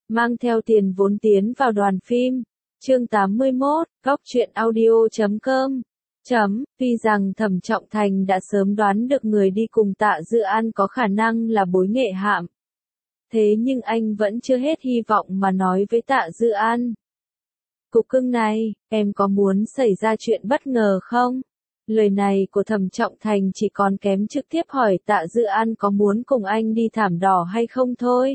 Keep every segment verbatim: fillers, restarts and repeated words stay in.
mang theo tiền vốn tiến vào đoàn phim. Chương tám mươi mốt, góc truyện audio chấm com. Chấm, tuy rằng Thẩm Trọng Thành đã sớm đoán được người đi cùng Tạ Dự An có khả năng là Bối Nghệ Hạm. Thế nhưng anh vẫn chưa hết hy vọng mà nói với Tạ Dự An. Cục cưng này, em có muốn xảy ra chuyện bất ngờ không? Lời này của Thẩm Trọng Thành chỉ còn kém trực tiếp hỏi Tạ Dự An có muốn cùng anh đi thảm đỏ hay không thôi.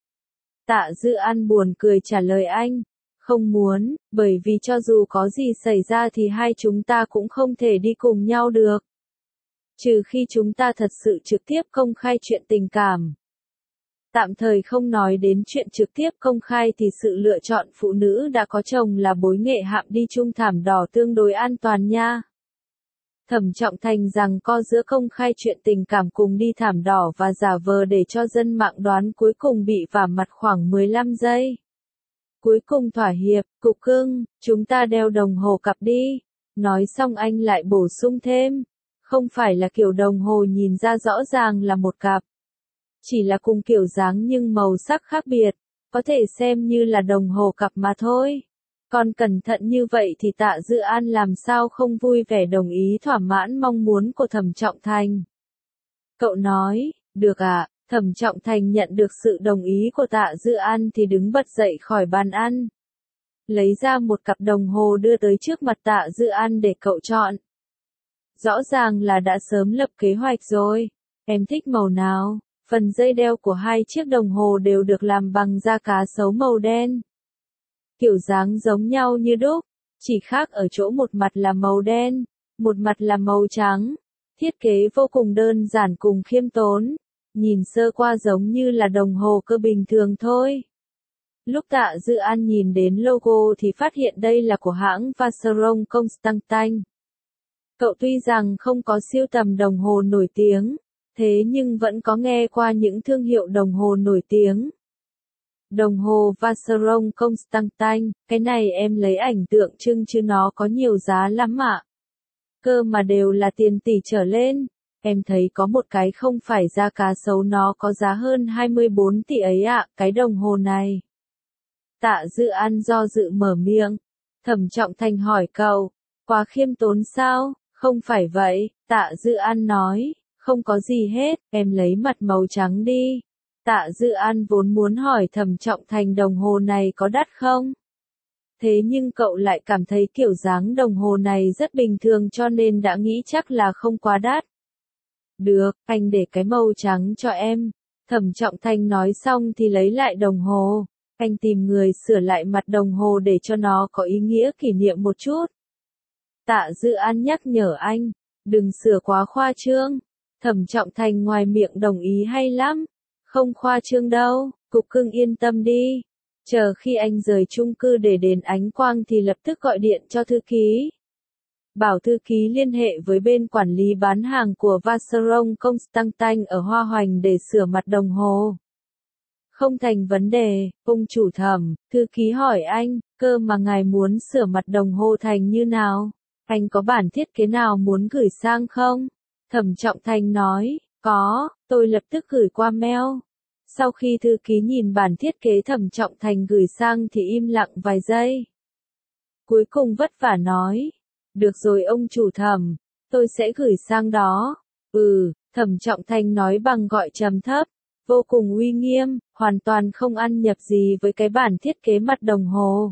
Tạ Dự An buồn cười trả lời anh. Không muốn, bởi vì cho dù có gì xảy ra thì hai chúng ta cũng không thể đi cùng nhau được. Trừ khi chúng ta thật sự trực tiếp công khai chuyện tình cảm. Tạm thời không nói đến chuyện trực tiếp công khai thì sự lựa chọn phụ nữ đã có chồng là Bối Nghệ Hạm đi chung thảm đỏ tương đối an toàn nha. Thẩm Trọng Thành rằng co giữa công khai chuyện tình cảm cùng đi thảm đỏ và giả vờ để cho dân mạng đoán cuối cùng bị vả mặt khoảng mười lăm giây. Cuối cùng thỏa hiệp, cục cưng, chúng ta đeo đồng hồ cặp đi. Nói xong anh lại bổ sung thêm. Không phải là kiểu đồng hồ nhìn ra rõ ràng là một cặp. Chỉ là cùng kiểu dáng nhưng màu sắc khác biệt. Có thể xem như là đồng hồ cặp mà thôi. Còn cẩn thận như vậy thì Tạ Dự An làm sao không vui vẻ đồng ý thỏa mãn mong muốn của Thẩm Trọng Thành. Cậu nói, được ạ. Thẩm Trọng Thành nhận được sự đồng ý của Tạ Dự An thì đứng bật dậy khỏi bàn ăn. Lấy ra một cặp đồng hồ đưa tới trước mặt Tạ Dự An để cậu chọn. Rõ ràng là đã sớm lập kế hoạch rồi. Em thích màu nào? Phần dây đeo của hai chiếc đồng hồ đều được làm bằng da cá sấu màu đen. Kiểu dáng giống nhau như đúc, chỉ khác ở chỗ một mặt là màu đen, một mặt là màu trắng. Thiết kế vô cùng đơn giản cùng khiêm tốn. Nhìn sơ qua giống như là đồng hồ cơ bình thường thôi. Lúc Tạ Dự An nhìn đến logo thì phát hiện đây là của hãng Vacheron Constantin. Cậu tuy rằng không có sưu tầm đồng hồ nổi tiếng, thế nhưng vẫn có nghe qua những thương hiệu đồng hồ nổi tiếng. Đồng hồ Vacheron Constantin, cái này em lấy ảnh tượng trưng chứ nó có nhiều giá lắm ạ. Cơ mà đều là tiền tỷ trở lên. Em thấy có một cái không phải da cá sấu nó có giá hơn hai mươi bốn tỷ ấy ạ, cái đồng hồ này. Tạ Dự An do dự mở miệng. Thẩm Trọng Thành hỏi cậu, quá khiêm tốn sao? Không phải vậy, Tạ Dự An nói, không có gì hết, em lấy mặt màu trắng đi. Tạ Dự An vốn muốn hỏi Thẩm Trọng Thành đồng hồ này có đắt không? Thế nhưng cậu lại cảm thấy kiểu dáng đồng hồ này rất bình thường cho nên đã nghĩ chắc là không quá đắt. Được, anh để cái màu trắng cho em. Thẩm Trọng Thành nói xong thì lấy lại đồng hồ. Anh tìm người sửa lại mặt đồng hồ để cho nó có ý nghĩa kỷ niệm một chút. Tạ Dự An nhắc nhở anh, đừng sửa quá khoa trương. Thẩm Trọng Thành ngoài miệng đồng ý hay lắm. Không khoa trương đâu, cục cưng yên tâm đi. Chờ khi anh rời chung cư để đến Ánh Quang thì lập tức gọi điện cho thư ký. Bảo thư ký liên hệ với bên quản lý bán hàng của Vacheron Constantin ở Hoa Hoành để sửa mặt đồng hồ. Không thành vấn đề, ông chủ Thẩm, thư ký hỏi anh, cơ mà ngài muốn sửa mặt đồng hồ thành như nào? Anh có bản thiết kế nào muốn gửi sang không? Thẩm Trọng Thành nói, có, tôi lập tức gửi qua mail. Sau khi thư ký nhìn bản thiết kế Thẩm Trọng Thành gửi sang thì im lặng vài giây. Cuối cùng vất vả nói. Được rồi ông chủ Thẩm, tôi sẽ gửi sang đó. Ừ, Thẩm Trọng Thành nói bằng gọi trầm thấp, vô cùng uy nghiêm, hoàn toàn không ăn nhập gì với cái bản thiết kế mặt đồng hồ.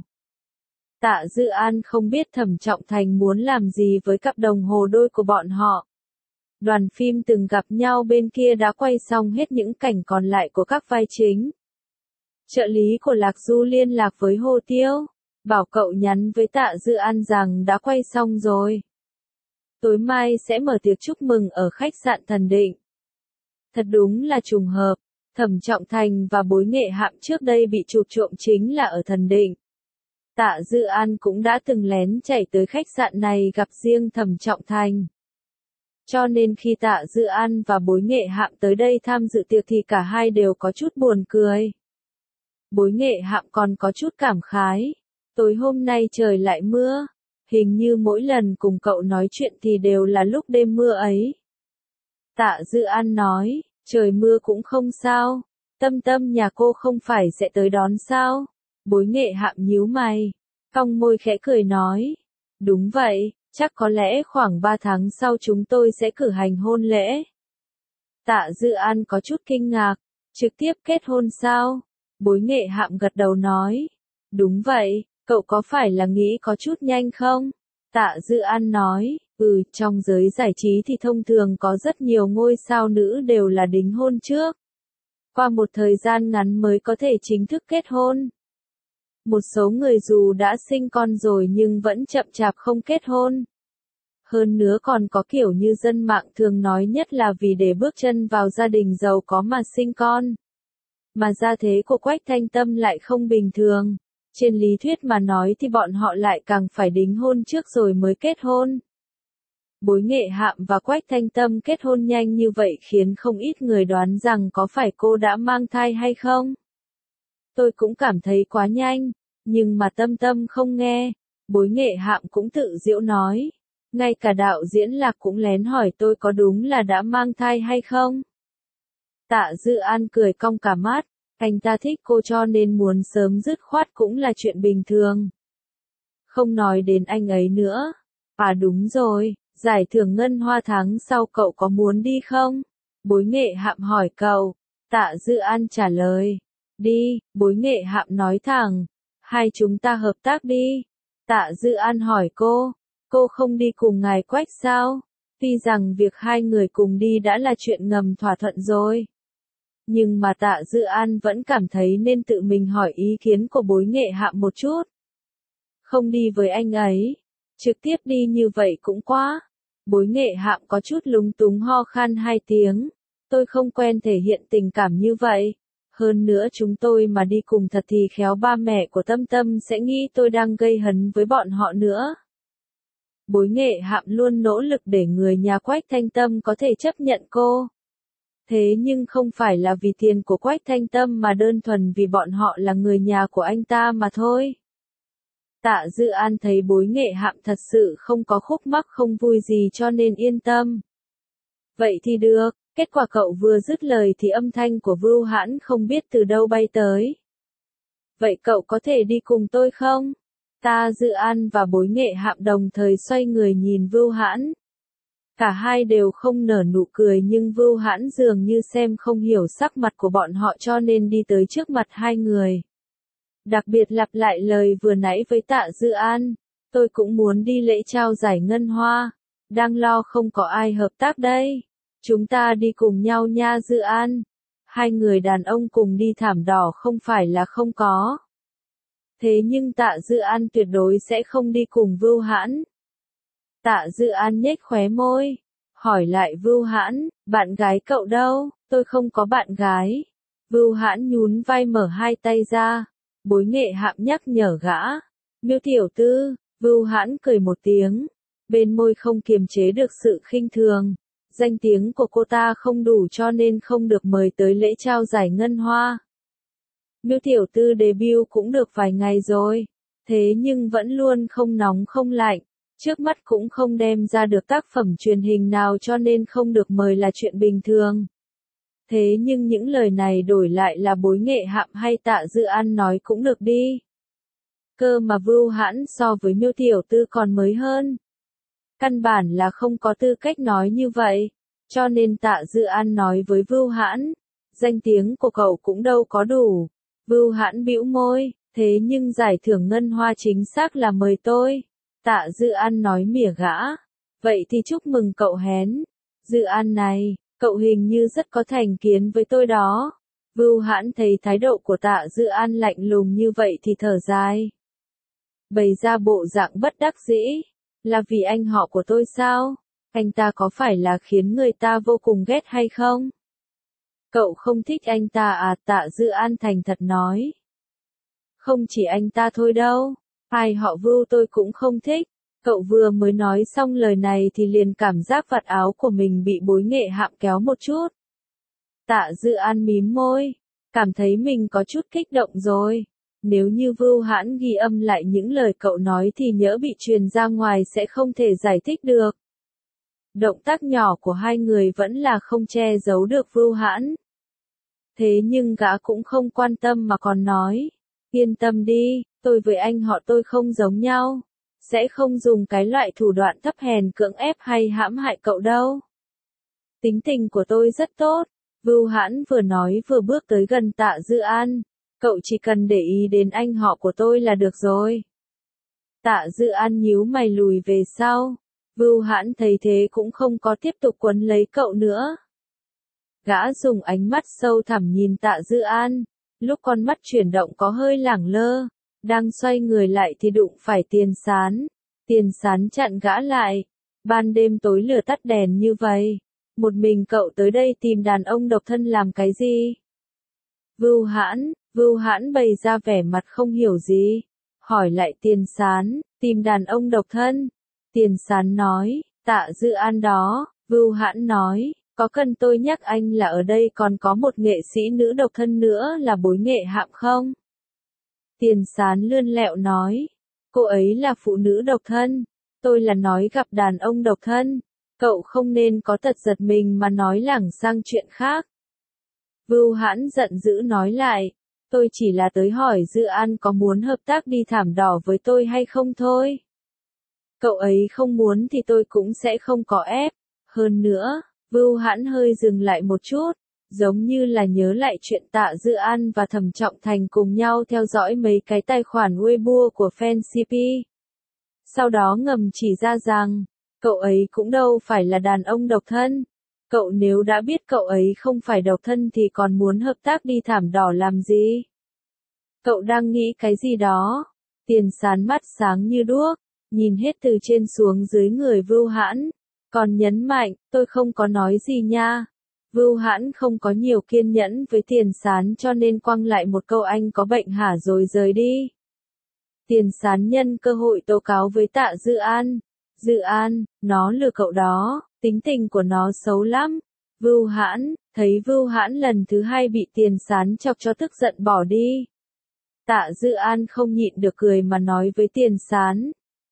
Tạ Dự An không biết Thẩm Trọng Thành muốn làm gì với cặp đồng hồ đôi của bọn họ. Đoàn phim từng gặp nhau bên kia đã quay xong hết những cảnh còn lại của các vai chính. Trợ lý của Lạc Du liên lạc với Hồ Tiêu. Bảo cậu nhắn với Tạ Dự An rằng đã quay xong rồi. Tối mai sẽ mở tiệc chúc mừng ở khách sạn Thần Định. Thật đúng là trùng hợp, Thẩm Trọng Thành và Bối Nghệ Hạm trước đây bị chụp trộm chính là ở Thần Định. Tạ Dự An cũng đã từng lén chạy tới khách sạn này gặp riêng Thẩm Trọng Thành. Cho nên khi Tạ Dự An và Bối Nghệ Hạm tới đây tham dự tiệc thì cả hai đều có chút buồn cười. Bối Nghệ Hạm còn có chút cảm khái. Tối hôm nay trời lại mưa, hình như mỗi lần cùng cậu nói chuyện thì đều là lúc đêm mưa ấy. Tạ Dự An nói, trời mưa cũng không sao, Tâm Tâm nhà cô không phải sẽ tới đón sao? Bối Nghệ Hạm nhíu mày, cong môi khẽ cười nói. Đúng vậy, chắc có lẽ khoảng ba tháng sau chúng tôi sẽ cử hành hôn lễ. Tạ Dư An có chút kinh ngạc, trực tiếp kết hôn sao? Bối Nghệ Hạm gật đầu nói. Đúng vậy, cậu có phải là nghĩ có chút nhanh không? Tạ Dư An nói, ừ, trong giới giải trí thì thông thường có rất nhiều ngôi sao nữ đều là đính hôn trước. Qua một thời gian ngắn mới có thể chính thức kết hôn. Một số người dù đã sinh con rồi nhưng vẫn chậm chạp không kết hôn. Hơn nữa còn có kiểu như dân mạng thường nói nhất là vì để bước chân vào gia đình giàu có mà sinh con. Mà gia thế của Quách Thanh Tâm lại không bình thường. Trên lý thuyết mà nói thì bọn họ lại càng phải đính hôn trước rồi mới kết hôn. Bối Nghệ Hạm và Quách Thanh Tâm kết hôn nhanh như vậy khiến không ít người đoán rằng có phải cô đã mang thai hay không. Tôi cũng cảm thấy quá nhanh, nhưng mà Tâm Tâm không nghe. Bối Nghệ Hạm cũng tự giễu nói. Ngay cả đạo diễn Lạc cũng lén hỏi tôi có đúng là đã mang thai hay không. Tạ Dư An cười cong cả mắt. Anh ta thích cô cho nên muốn sớm dứt khoát cũng là chuyện bình thường. Không nói đến anh ấy nữa. À đúng rồi, giải thưởng ngân hoa tháng sau cậu có muốn đi không? Bối Nghệ Hạm hỏi cậu. Tạ Dư An trả lời. Đi, Bối Nghệ Hạm nói thẳng. Hai chúng ta hợp tác đi. Tạ Dư An hỏi cô. Cô không đi cùng ngài Quách sao? Tuy rằng việc hai người cùng đi đã là chuyện ngầm thỏa thuận rồi. Nhưng mà Tạ Dư An vẫn cảm thấy nên tự mình hỏi ý kiến của Bối Nghệ Hạm một chút. Không đi với anh ấy. Trực tiếp đi như vậy cũng quá. Bối Nghệ Hạm có chút lúng túng ho khan hai tiếng. Tôi không quen thể hiện tình cảm như vậy. Hơn nữa chúng tôi mà đi cùng thật thì khéo ba mẹ của Tâm Tâm sẽ nghĩ tôi đang gây hấn với bọn họ nữa. Bối Nghệ Hạm luôn nỗ lực để người nhà Quách Thanh Tâm có thể chấp nhận cô. Thế nhưng không phải là vì tiền của Quách Thanh Tâm mà đơn thuần vì bọn họ là người nhà của anh ta mà thôi. Tạ Dư An thấy Bối Nghệ Hạm thật sự không có khúc mắc không vui gì cho nên yên tâm. Vậy thì được, kết quả cậu vừa dứt lời thì âm thanh của Vưu Hãn không biết từ đâu bay tới. Vậy cậu có thể đi cùng tôi không? Tạ Dư An và Bối Nghệ Hạm đồng thời xoay người nhìn Vưu Hãn. Cả hai đều không nở nụ cười nhưng Vưu Hãn dường như xem không hiểu sắc mặt của bọn họ cho nên đi tới trước mặt hai người. Đặc biệt lặp lại lời vừa nãy với Tạ Dư An. Tôi cũng muốn đi lễ trao giải ngân hoa. Đang lo không có ai hợp tác đây. Chúng ta đi cùng nhau nha Dư An. Hai người đàn ông cùng đi thảm đỏ không phải là không có. Thế nhưng Tạ Dư An tuyệt đối sẽ không đi cùng Vưu Hãn. Tạ Dư An nhếch khóe môi, hỏi lại Vưu Hãn, bạn gái cậu đâu? Tôi không có bạn gái. Vưu Hãn nhún vai mở hai tay ra. Bối Nghệ Hạm nhắc nhở gã. Miêu tiểu tư, Vưu Hãn cười một tiếng. Bên môi không kiềm chế được sự khinh thường. Danh tiếng của cô ta không đủ cho nên không được mời tới lễ trao giải ngân hoa. Miêu tiểu tư debut cũng được vài ngày rồi. Thế nhưng vẫn luôn không nóng không lạnh. Trước mắt cũng không đem ra được tác phẩm truyền hình nào cho nên không được mời là chuyện bình thường. Thế nhưng những lời này đổi lại là Bối Nghệ Hạm hay Tạ Dư An nói cũng được đi. Cơ mà Vưu Hãn so với Miêu tiểu tư còn mới hơn. Căn bản là không có tư cách nói như vậy. Cho nên Tạ Dư An nói với Vưu Hãn. Danh tiếng của cậu cũng đâu có đủ. Vưu Hãn bĩu môi. Thế nhưng giải thưởng ngân hoa chính xác là mời tôi. Tạ Dư An nói mỉa gã. Vậy thì chúc mừng cậu hén. Dư An này, cậu hình như rất có thành kiến với tôi đó. Vưu Hãn thấy thái độ của Tạ Dư An lạnh lùng như vậy thì thở dài. Bày ra bộ dạng bất đắc dĩ. Là vì anh họ của tôi sao? Anh ta có phải là khiến người ta vô cùng ghét hay không? Cậu không thích anh ta à? Tạ Dư An thành thật nói. Không chỉ anh ta thôi đâu. Hai họ Vưu tôi cũng không thích. Cậu vừa mới nói xong lời này thì liền cảm giác vạt áo của mình bị Bối Nghệ Hạm kéo một chút. Tạ Dư An mím môi. Cảm thấy mình có chút kích động rồi. Nếu như Vưu Hãn ghi âm lại những lời cậu nói thì nhỡ bị truyền ra ngoài sẽ không thể giải thích được. Động tác nhỏ của hai người vẫn là không che giấu được Vưu Hãn. Thế nhưng gã cũng không quan tâm mà còn nói, yên tâm đi, tôi với anh họ tôi không giống nhau, sẽ không dùng cái loại thủ đoạn thấp hèn cưỡng ép hay hãm hại cậu đâu. Tính tình của tôi rất tốt, Vưu Hãn vừa nói vừa bước tới gần Tạ Dư An, cậu chỉ cần để ý đến anh họ của tôi là được rồi. Tạ Dư An nhíu mày lùi về sau, Vưu Hãn thấy thế cũng không có tiếp tục quấn lấy cậu nữa. Gã dùng ánh mắt sâu thẳm nhìn Tạ Dư An, lúc con mắt chuyển động có hơi lẳng lơ, đang xoay người lại thì đụng phải Tiền Sán. Tiền Sán chặn gã lại, ban đêm tối lửa tắt đèn như vậy, một mình cậu tới đây tìm đàn ông độc thân làm cái gì? Vưu Hãn, Vưu Hãn bày ra vẻ mặt không hiểu gì, hỏi lại Tiền Sán, tìm đàn ông độc thân. Tiền Sán nói, Tạ Dư An đó. Vưu Hãn nói, có cần tôi nhắc anh là ở đây còn có một nghệ sĩ nữ độc thân nữa là Bối Nghệ Hạm không? Tiền Sán lươn lẹo nói, cô ấy là phụ nữ độc thân, tôi là nói gặp đàn ông độc thân, cậu không nên có tật giật mình mà nói lảng sang chuyện khác. Vưu Hãn giận dữ nói lại, tôi chỉ là tới hỏi Dư An có muốn hợp tác đi thảm đỏ với tôi hay không thôi. Cậu ấy không muốn thì tôi cũng sẽ không có ép, hơn nữa. Vưu Hãn hơi dừng lại một chút, giống như là nhớ lại chuyện Tạ Dư An và Thẩm Trọng Thành cùng nhau theo dõi mấy cái tài khoản Weibo của fan xê pê. Sau đó ngầm chỉ ra rằng, cậu ấy cũng đâu phải là đàn ông độc thân. Cậu nếu đã biết cậu ấy không phải độc thân thì còn muốn hợp tác đi thảm đỏ làm gì? Cậu đang nghĩ cái gì đó? Tiền Sán mắt sáng như đuốc, nhìn hết từ trên xuống dưới người Vưu Hãn. Còn nhấn mạnh, tôi không có nói gì nha. Vưu Hãn không có nhiều kiên nhẫn với Tiền Sán cho nên quăng lại một câu anh có bệnh hả rồi rời đi. Tiền Sán nhân cơ hội tố cáo với Tạ Dư An. Dư An, nó lừa cậu đó, tính tình của nó xấu lắm. Vưu Hãn, thấy Vưu Hãn lần thứ hai bị Tiền Sán chọc cho tức giận bỏ đi. Tạ Dư An không nhịn được cười mà nói với Tiền Sán.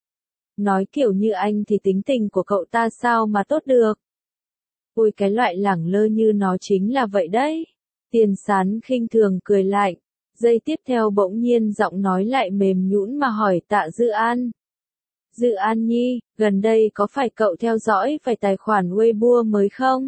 Nói kiểu như anh thì tính tình của cậu ta sao mà tốt được. Ôi cái loại lẳng lơ như nó chính là vậy đấy. Tiền Sán khinh thường cười lạnh. Giây tiếp theo bỗng nhiên giọng nói lại mềm nhũn mà hỏi Tạ Dư An. Dư An Nhi, gần đây có phải cậu theo dõi vài tài khoản Weibo mới không?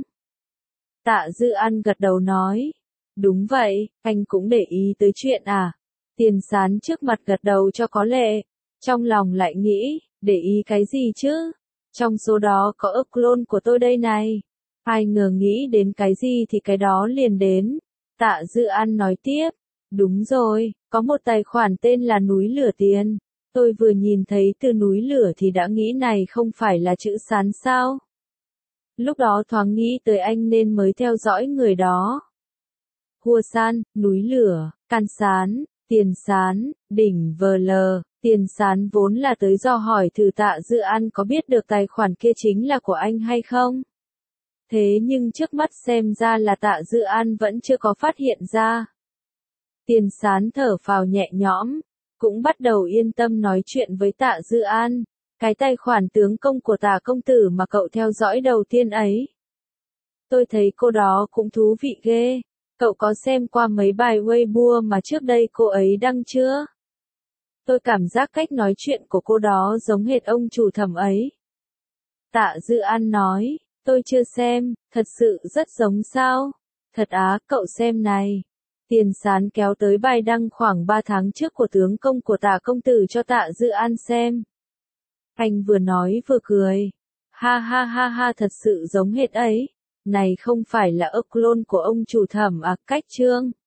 Tạ Dư An gật đầu nói. Đúng vậy, anh cũng để ý tới chuyện à? Tiền Sán trước mặt gật đầu cho có lệ. Trong lòng lại nghĩ. Để ý cái gì chứ? Trong số đó có ức clone của tôi đây này. Ai ngờ nghĩ đến cái gì thì cái đó liền đến. Tạ Dư An nói tiếp. Đúng rồi, có một tài khoản tên là Núi Lửa Tiền. Tôi vừa nhìn thấy từ núi lửa thì đã nghĩ này không phải là chữ Sán sao? Lúc đó thoáng nghĩ tới anh nên mới theo dõi người đó. Hua San, Núi Lửa, Can Sán, Tiền Sán, Đỉnh vờ lờ. Tiền Sán vốn là tới dò hỏi thử Tạ Dư An có biết được tài khoản kia chính là của anh hay không. Thế nhưng trước mắt xem ra là Tạ Dư An vẫn chưa có phát hiện ra. Tiền Sán thở phào nhẹ nhõm, cũng bắt đầu yên tâm nói chuyện với Tạ Dư An. Cái tài khoản tướng công của Tạ công tử mà cậu theo dõi đầu tiên ấy. Tôi thấy cô đó cũng thú vị ghê. Cậu có xem qua mấy bài Weibo mà trước đây cô ấy đăng chưa? Tôi cảm giác cách nói chuyện của cô đó giống hệt ông chủ Thẩm ấy. Tạ Dư An nói, tôi chưa xem, thật sự rất giống sao? Thật á, cậu xem này. Tiền Sán kéo tới bài đăng khoảng ba tháng trước của tướng công của Tạ công tử cho Tạ Dư An xem. Anh vừa nói vừa cười. Ha ha ha ha, thật sự giống hệt ấy. Này không phải là ức clone của ông chủ Thẩm à? Cách chương.